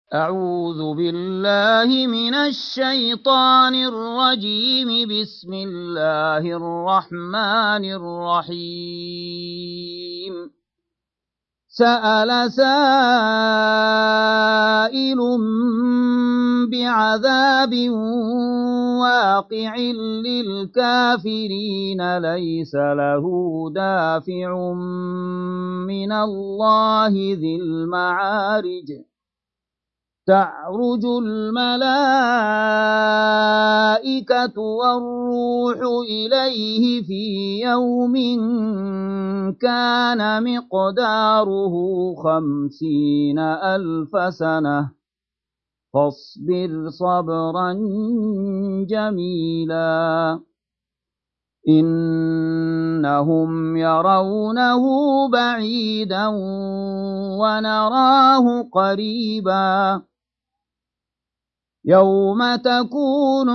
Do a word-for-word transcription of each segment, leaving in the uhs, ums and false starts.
أعوذ بالله من الشيطان الرجيم. بسم الله الرحمن الرحيم. سأل سائل بعذاب واقع للكافرين ليس له دافع من الله ذي المعارج. تعرج الملائكة والروح إليه في يوم كان مقداره خمسين ألف سنة فاصبر صبرا جميلا إنهم يرونه بعيدا ونراه قريبا يوم تكون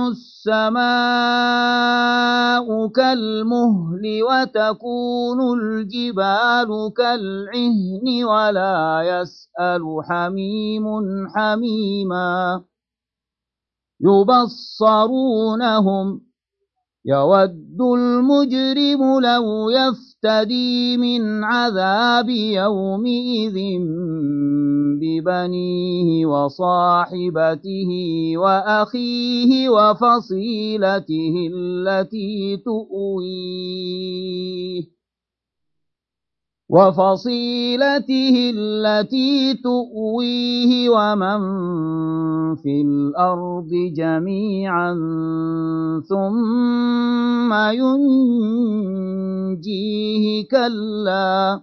السماء كالمهل وتكون الجبال كالعهن ولا يسأل حميم حميما يبصرونهم يود المجرم لو يفتدي من عذاب يومئذ ببنيه وصاحبته وأخيه وفصيلته التي تؤويه وفصيلته التي تؤويه ومن في الأرض جميعا ثم ينجيه كلا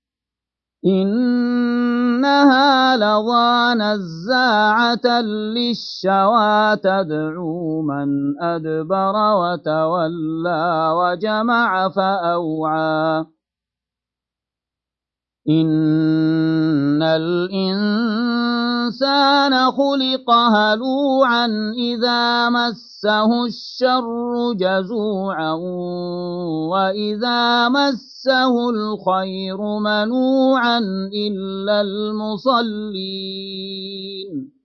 إنها لظى نزاعة للشوى تدعو من أدبر وتولى وجمع فأوعى إن الإنسان خلق هلوعا إذا مسه الشر جزوعا وإذا مسه الخير منوعا إلا المصلين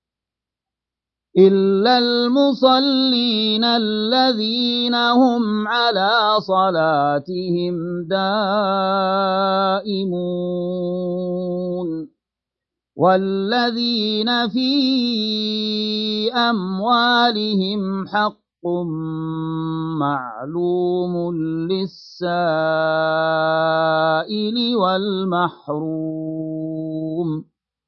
إلا المصلين الذين هم على صلاتهم دائمون والذين في أموالهم حق معلوم للسائل والمحروم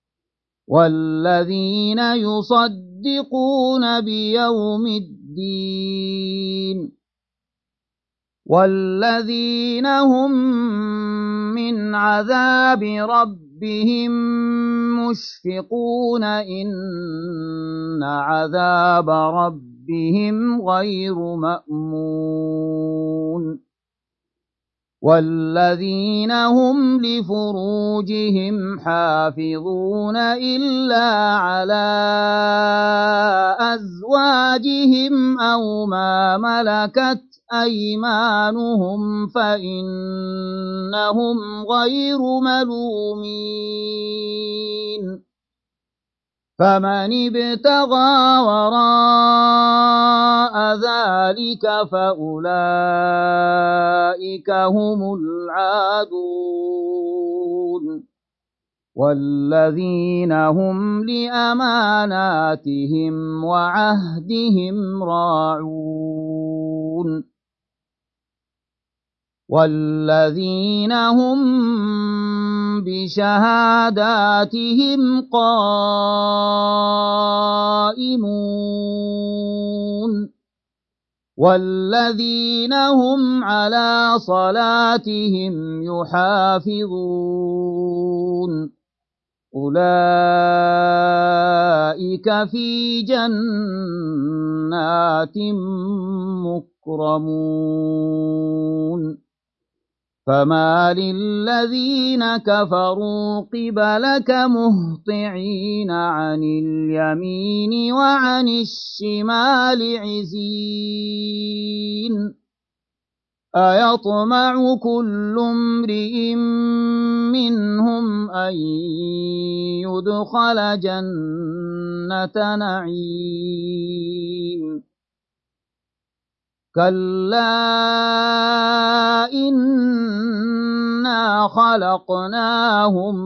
والذين يصدقون بيوم الدين والذين هم من عذاب ربهم مشفقون إن عذاب ربهم غير مأمون والذين هم لفروجهم حافظون إلا على أزواجهم أو ما ملكت أيمانهم فإنهم غير ملومين فمن ابتغى وراء ذلك فأولئك هم العادون والذين هم لأماناتهم وعهدهم راعون والذين هم بشهاداتهم قائمون والذين هم على صلاتهم يحافظون أولئك في جنات مكرمون فما للذين كفروا قبلك مهطعين عن اليمين وعن الشمال عزين أيطمع كل امرئ منهم أن يدخل جنة نعيم كلا إنا خلقناهم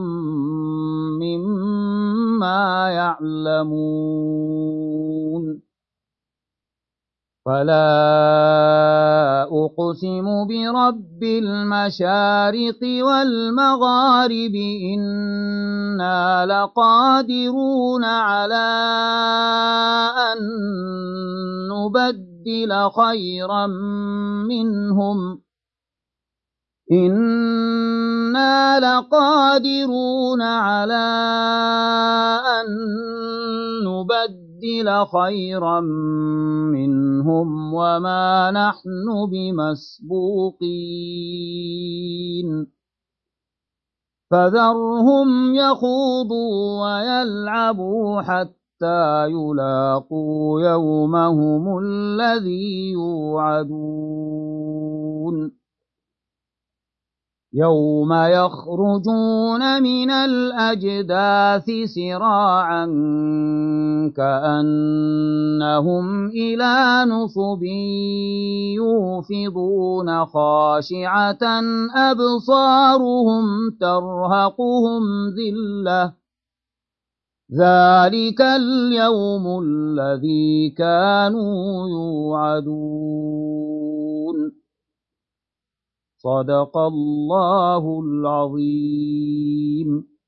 مما يعلمون فلا أقسم برب المشارق والمغارب إنا لقادرون على أن نبدل خيرا منهم إنا لقادرون على أن نبدل خيرا منهم وما نحن بمسبوقين فذرهم يخوضوا ويلعبوا حتى يلاقوا يومهم الذي يوعدون يوم يخرجون من الأجداث سراعا كأنهم إلى نصب يوفضون خاشعة أبصارهم ترهقهم ذلة ذلك اليوم الذي كانوا يوعدون صدق الله العظيم.